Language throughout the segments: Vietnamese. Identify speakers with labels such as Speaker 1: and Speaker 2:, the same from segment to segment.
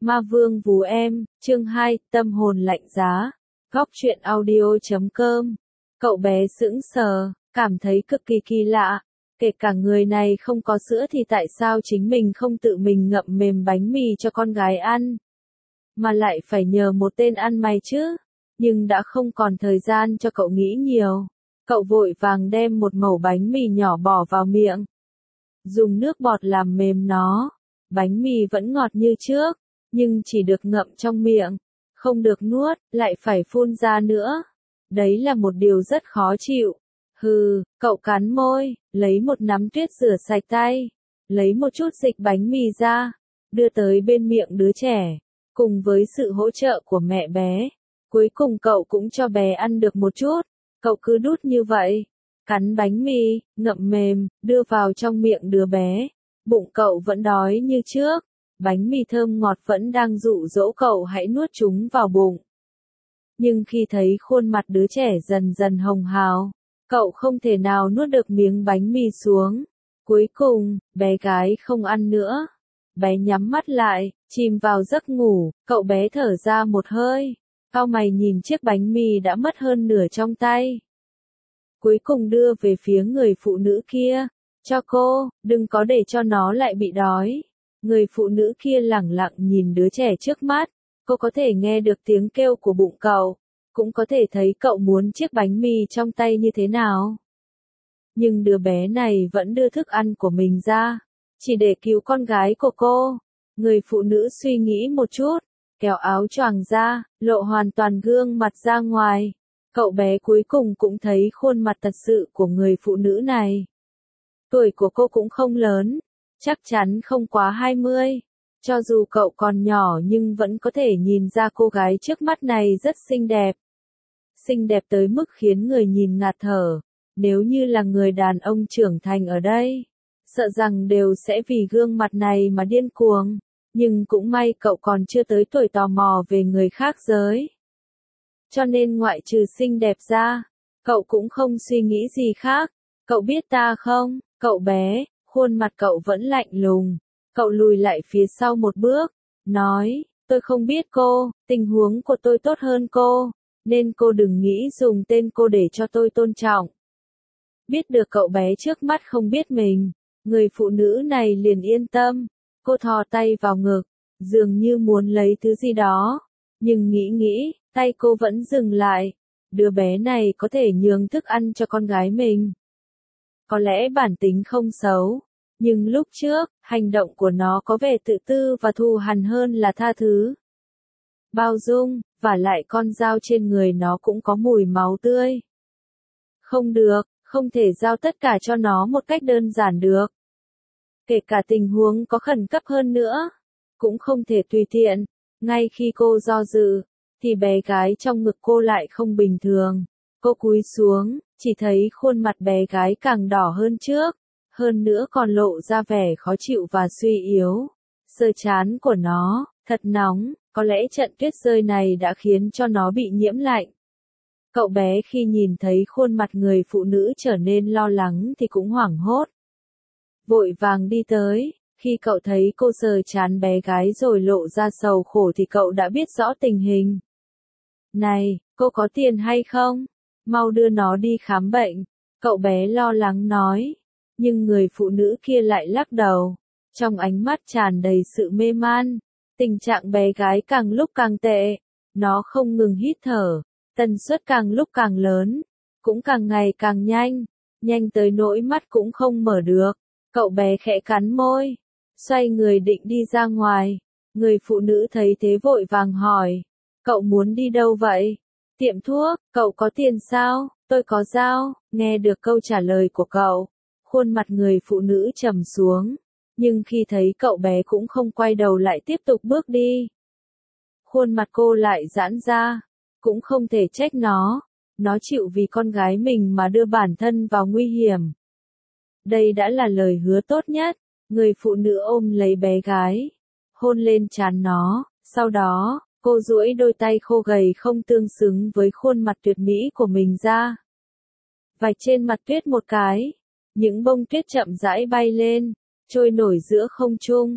Speaker 1: Ma Vương Vú Em, chương 2, tâm hồn lạnh giá. Góc truyện audio.com. Cậu bé sững sờ, cảm thấy cực kỳ kỳ lạ. Kể cả người này không có sữa thì tại sao chính mình không tự mình ngậm mềm bánh mì cho con gái ăn? Mà lại phải nhờ một tên ăn mày chứ? Nhưng đã không còn thời gian cho cậu nghĩ nhiều. Cậu vội vàng đem một mẩu bánh mì nhỏ bỏ vào miệng. Dùng nước bọt làm mềm nó. Bánh mì vẫn ngọt như trước, nhưng chỉ được ngậm trong miệng, không được nuốt, lại phải phun ra nữa. Đấy là một điều rất khó chịu. Cậu cắn môi, lấy một nắm tuyết rửa sạch tay, lấy một chút dịch bánh mì ra, đưa tới bên miệng đứa trẻ, cùng với sự hỗ trợ của mẹ bé. Cuối cùng cậu cũng cho bé ăn được một chút, cậu cứ đút như vậy, cắn bánh mì, ngậm mềm, đưa vào trong miệng đứa bé. Bụng cậu vẫn đói như trước, bánh mì thơm ngọt vẫn đang dụ dỗ cậu hãy nuốt chúng vào bụng. Nhưng khi thấy khuôn mặt đứa trẻ dần dần hồng hào, cậu không thể nào nuốt được miếng bánh mì xuống. Cuối cùng, bé gái không ăn nữa. Bé nhắm mắt lại, chìm vào giấc ngủ, cậu bé thở ra một hơi, cau mày nhìn chiếc bánh mì đã mất hơn nửa trong tay. Cuối cùng đưa về phía người phụ nữ kia. Cho cô, đừng có để cho nó lại bị đói. Người phụ nữ kia lẳng lặng nhìn đứa trẻ trước mắt. Cô có thể nghe được tiếng kêu của bụng cậu, cũng có thể thấy cậu muốn chiếc bánh mì trong tay như thế nào. Nhưng đứa bé này vẫn đưa thức ăn của mình ra, chỉ để cứu con gái của cô. Người phụ nữ suy nghĩ một chút, kéo áo choàng ra, lộ hoàn toàn gương mặt ra ngoài. Cậu bé cuối cùng cũng thấy khuôn mặt thật sự của người phụ nữ này. Tuổi của cô cũng không lớn, chắc chắn không quá 20. Cho dù cậu còn nhỏ nhưng vẫn có thể nhìn ra cô gái trước mắt này rất xinh đẹp. Xinh đẹp tới mức khiến người nhìn ngạt thở. Nếu như là người đàn ông trưởng thành ở đây, sợ rằng đều sẽ vì gương mặt này mà điên cuồng. Nhưng cũng may cậu còn chưa tới tuổi tò mò về người khác giới. Cho nên ngoại trừ xinh đẹp ra, cậu cũng không suy nghĩ gì khác. Cậu biết ta không, cậu bé, khuôn mặt cậu vẫn lạnh lùng. Cậu lùi lại phía sau một bước, nói, tôi không biết cô, tình huống của tôi tốt hơn cô, nên cô đừng nghĩ dùng tên cô để cho tôi tôn trọng. Biết được cậu bé trước mắt không biết mình, người phụ nữ này liền yên tâm. Cô thò tay vào ngực, dường như muốn lấy thứ gì đó, nhưng nghĩ, tay cô vẫn dừng lại. Đứa bé này có thể nhường thức ăn cho con gái mình. Có lẽ bản tính không xấu, nhưng lúc trước, hành động của nó có vẻ tự tư và thù hằn hơn là tha thứ. Bao dung, và lại con dao trên người nó cũng có mùi máu tươi. Không được, không thể giao tất cả cho nó một cách đơn giản được. Kể cả tình huống có khẩn cấp hơn nữa, cũng không thể tùy tiện. Ngay khi cô do dự, thì bé gái trong ngực cô lại không bình thường. Cô cúi xuống, chỉ thấy khuôn mặt bé gái càng đỏ hơn trước, hơn nữa còn lộ ra vẻ khó chịu và suy yếu. Sờ trán của nó, thật nóng, có lẽ trận tuyết rơi này đã khiến cho nó bị nhiễm lạnh. Cậu bé khi nhìn thấy khuôn mặt người phụ nữ trở nên lo lắng thì cũng hoảng hốt. Vội vàng đi tới, khi cậu thấy cô sờ trán bé gái rồi lộ ra sầu khổ thì cậu đã biết rõ tình hình. Này, cô có tiền hay không? Mau đưa nó đi khám bệnh, cậu bé lo lắng nói. Nhưng người phụ nữ kia lại lắc đầu, trong ánh mắt tràn đầy sự mê man. Tình trạng bé gái càng lúc càng tệ, nó không ngừng hít thở, tần suất càng lúc càng lớn, cũng càng ngày càng nhanh, nhanh tới nỗi mắt cũng không mở được. Cậu bé khẽ cắn môi, xoay người định đi ra ngoài. Người phụ nữ thấy thế vội vàng hỏi, cậu muốn đi đâu vậy? Tiệm thuốc, cậu có tiền sao? Tôi có dao. Nghe được câu trả lời của cậu, khuôn mặt người phụ nữ trầm xuống, nhưng khi thấy cậu bé cũng không quay đầu lại tiếp tục bước đi. Khuôn mặt cô lại giãn ra, cũng không thể trách nó chịu vì con gái mình mà đưa bản thân vào nguy hiểm. Đây đã là lời hứa tốt nhất. Người phụ nữ ôm lấy bé gái, hôn lên trán nó, sau đó, cô duỗi đôi tay khô gầy không tương xứng với khuôn mặt tuyệt mỹ của mình ra. Vạch trên mặt tuyết một cái, những bông tuyết chậm rãi bay lên, trôi nổi giữa không trung.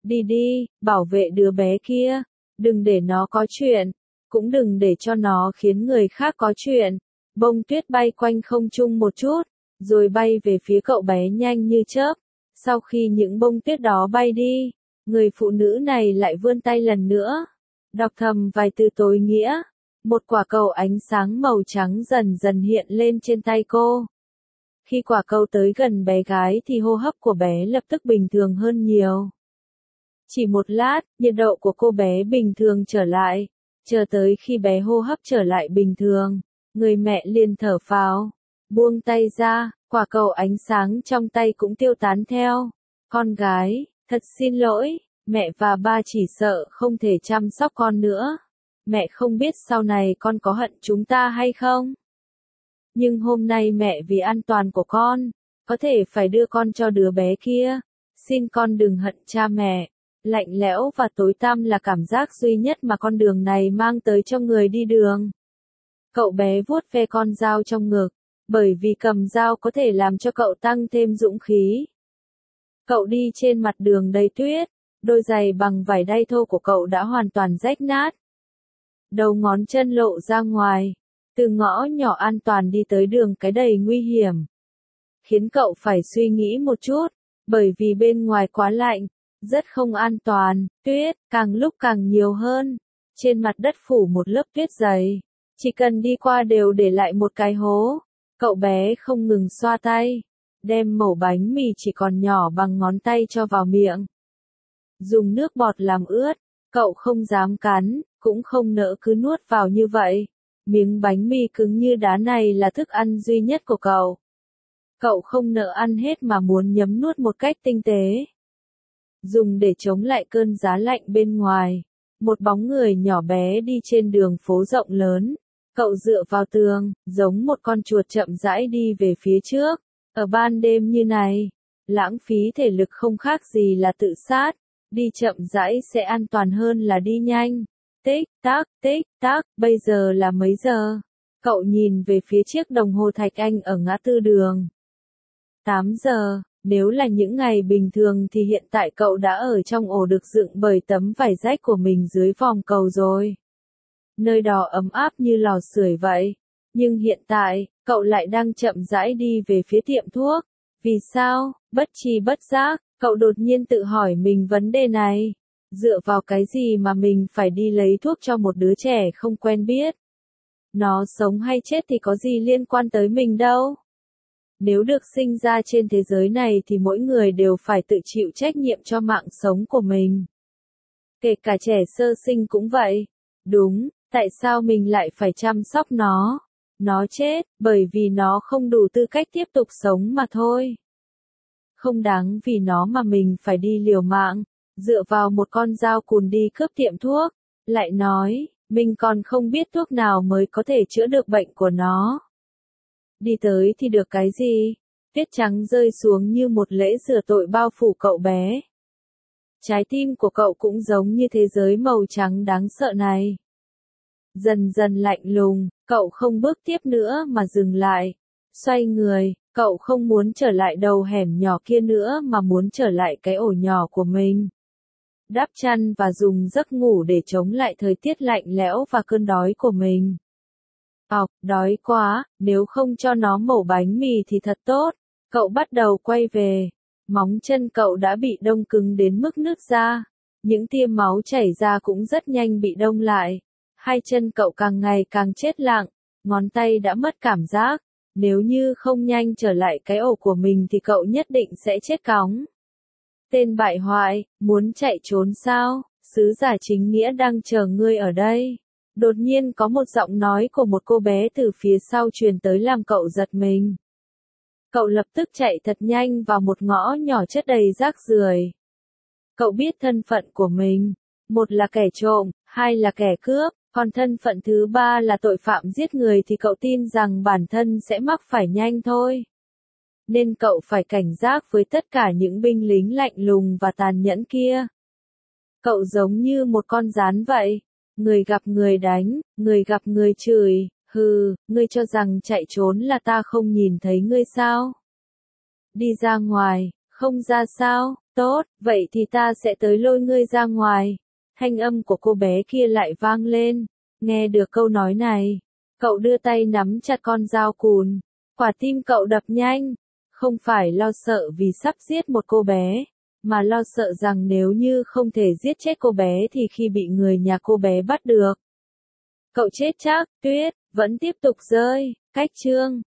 Speaker 1: Đi đi, bảo vệ đứa bé kia, đừng để nó có chuyện, cũng đừng để cho nó khiến người khác có chuyện. Bông tuyết bay quanh không trung một chút, rồi bay về phía cậu bé nhanh như chớp. Sau khi những bông tuyết đó bay đi, người phụ nữ này lại vươn tay lần nữa, đọc thầm vài từ tối nghĩa. Một quả cầu ánh sáng màu trắng dần dần hiện lên trên tay cô. Khi quả cầu tới gần bé gái thì hô hấp của bé lập tức bình thường hơn nhiều. Chỉ một lát, nhiệt độ của cô bé bình thường trở lại. Chờ tới khi bé hô hấp trở lại bình thường, người mẹ liền thở phào, buông tay ra, quả cầu ánh sáng trong tay cũng tiêu tán theo. Con gái, thật xin lỗi, mẹ và ba chỉ sợ không thể chăm sóc con nữa. Mẹ không biết sau này con có hận chúng ta hay không. Nhưng hôm nay mẹ vì an toàn của con, có thể phải đưa con cho đứa bé kia. Xin con đừng hận cha mẹ. Lạnh lẽo và tối tăm là cảm giác duy nhất mà con đường này mang tới cho người đi đường. Cậu bé vuốt ve con dao trong ngực, bởi vì cầm dao có thể làm cho cậu tăng thêm dũng khí. Cậu đi trên mặt đường đầy tuyết, đôi giày bằng vải đay thô của cậu đã hoàn toàn rách nát. Đầu ngón chân lộ ra ngoài, từ ngõ nhỏ an toàn đi tới đường cái đầy nguy hiểm. Khiến cậu phải suy nghĩ một chút, bởi vì bên ngoài quá lạnh, rất không an toàn, tuyết càng lúc càng nhiều hơn. Trên mặt đất phủ một lớp tuyết dày, chỉ cần đi qua đều để lại một cái hố. Cậu bé không ngừng xoa tay, đem mẩu bánh mì chỉ còn nhỏ bằng ngón tay cho vào miệng. Dùng nước bọt làm ướt, cậu không dám cắn, cũng không nỡ cứ nuốt vào như vậy. Miếng bánh mì cứng như đá này là thức ăn duy nhất của cậu. Cậu không nỡ ăn hết mà muốn nhấm nuốt một cách tinh tế. Dùng để chống lại cơn giá lạnh bên ngoài, một bóng người nhỏ bé đi trên đường phố rộng lớn. Cậu dựa vào tường, giống một con chuột chậm rãi đi về phía trước. Ở ban đêm như này, lãng phí thể lực không khác gì là tự sát. Đi chậm rãi sẽ an toàn hơn là đi nhanh. Tích tắc, bây giờ là mấy giờ? Cậu nhìn về phía chiếc đồng hồ thạch anh ở ngã tư đường. 8 giờ, nếu là những ngày bình thường thì hiện tại cậu đã ở trong ổ được dựng bởi tấm vải rách của mình dưới vòng cầu rồi. Nơi đó ấm áp như lò sưởi vậy. Nhưng hiện tại, cậu lại đang chậm rãi đi về phía tiệm thuốc. Vì sao? Bất tri bất giác, cậu đột nhiên tự hỏi mình vấn đề này. Dựa vào cái gì mà mình phải đi lấy thuốc cho một đứa trẻ không quen biết? Nó sống hay chết thì có gì liên quan tới mình đâu. Nếu được sinh ra trên thế giới này thì mỗi người đều phải tự chịu trách nhiệm cho mạng sống của mình. Kể cả trẻ sơ sinh cũng vậy. Đúng, tại sao mình lại phải chăm sóc nó? Nó chết, bởi vì nó không đủ tư cách tiếp tục sống mà thôi. Không đáng vì nó mà mình phải đi liều mạng, dựa vào một con dao cùn đi cướp tiệm thuốc. Lại nói, mình còn không biết thuốc nào mới có thể chữa được bệnh của nó. Đi tới thì được cái gì? Tuyết trắng rơi xuống như một lễ rửa tội bao phủ cậu bé. Trái tim của cậu cũng giống như thế giới màu trắng đáng sợ này. Dần dần lạnh lùng, cậu không bước tiếp nữa mà dừng lại. Xoay người, cậu không muốn trở lại đầu hẻm nhỏ kia nữa mà muốn trở lại cái ổ nhỏ của mình. Đắp chăn và dùng giấc ngủ để chống lại thời tiết lạnh lẽo và cơn đói của mình. Đói quá, nếu không cho nó mẩu bánh mì thì thật tốt. Cậu bắt đầu quay về. Móng chân cậu đã bị đông cứng đến mức nứt ra. Những tia máu chảy ra cũng rất nhanh bị đông lại. Hai chân cậu càng ngày càng chết lặng. Ngón tay đã mất cảm giác. Nếu như không nhanh trở lại cái ổ của mình thì cậu nhất định sẽ chết cóng. Tên bại hoại, muốn chạy trốn sao? Sứ giả chính nghĩa đang chờ ngươi ở đây. Đột nhiên có một giọng nói của một cô bé từ phía sau truyền tới làm cậu giật mình. Cậu lập tức chạy thật nhanh vào một ngõ nhỏ chất đầy rác rưởi. Cậu biết thân phận của mình. Một là kẻ trộm, hai là kẻ cướp, còn thân phận thứ ba là tội phạm giết người thì cậu tin rằng bản thân sẽ mắc phải nhanh thôi. Nên cậu phải cảnh giác với tất cả những binh lính lạnh lùng và tàn nhẫn kia. Cậu giống như một con gián vậy. Người gặp người đánh, người gặp người chửi, hừ, ngươi cho rằng chạy trốn là ta không nhìn thấy ngươi sao? Đi ra ngoài, không ra sao, Tốt, vậy thì ta sẽ tới lôi ngươi ra ngoài. Thanh âm của cô bé kia lại vang lên. Nghe được câu nói này, cậu đưa tay nắm chặt con dao cùn. Quả tim cậu đập nhanh. Không phải lo sợ vì sắp giết một cô bé, mà lo sợ rằng nếu như không thể giết chết cô bé thì khi bị người nhà cô bé bắt được, cậu chết chắc. Tuyết vẫn tiếp tục rơi. Cách chương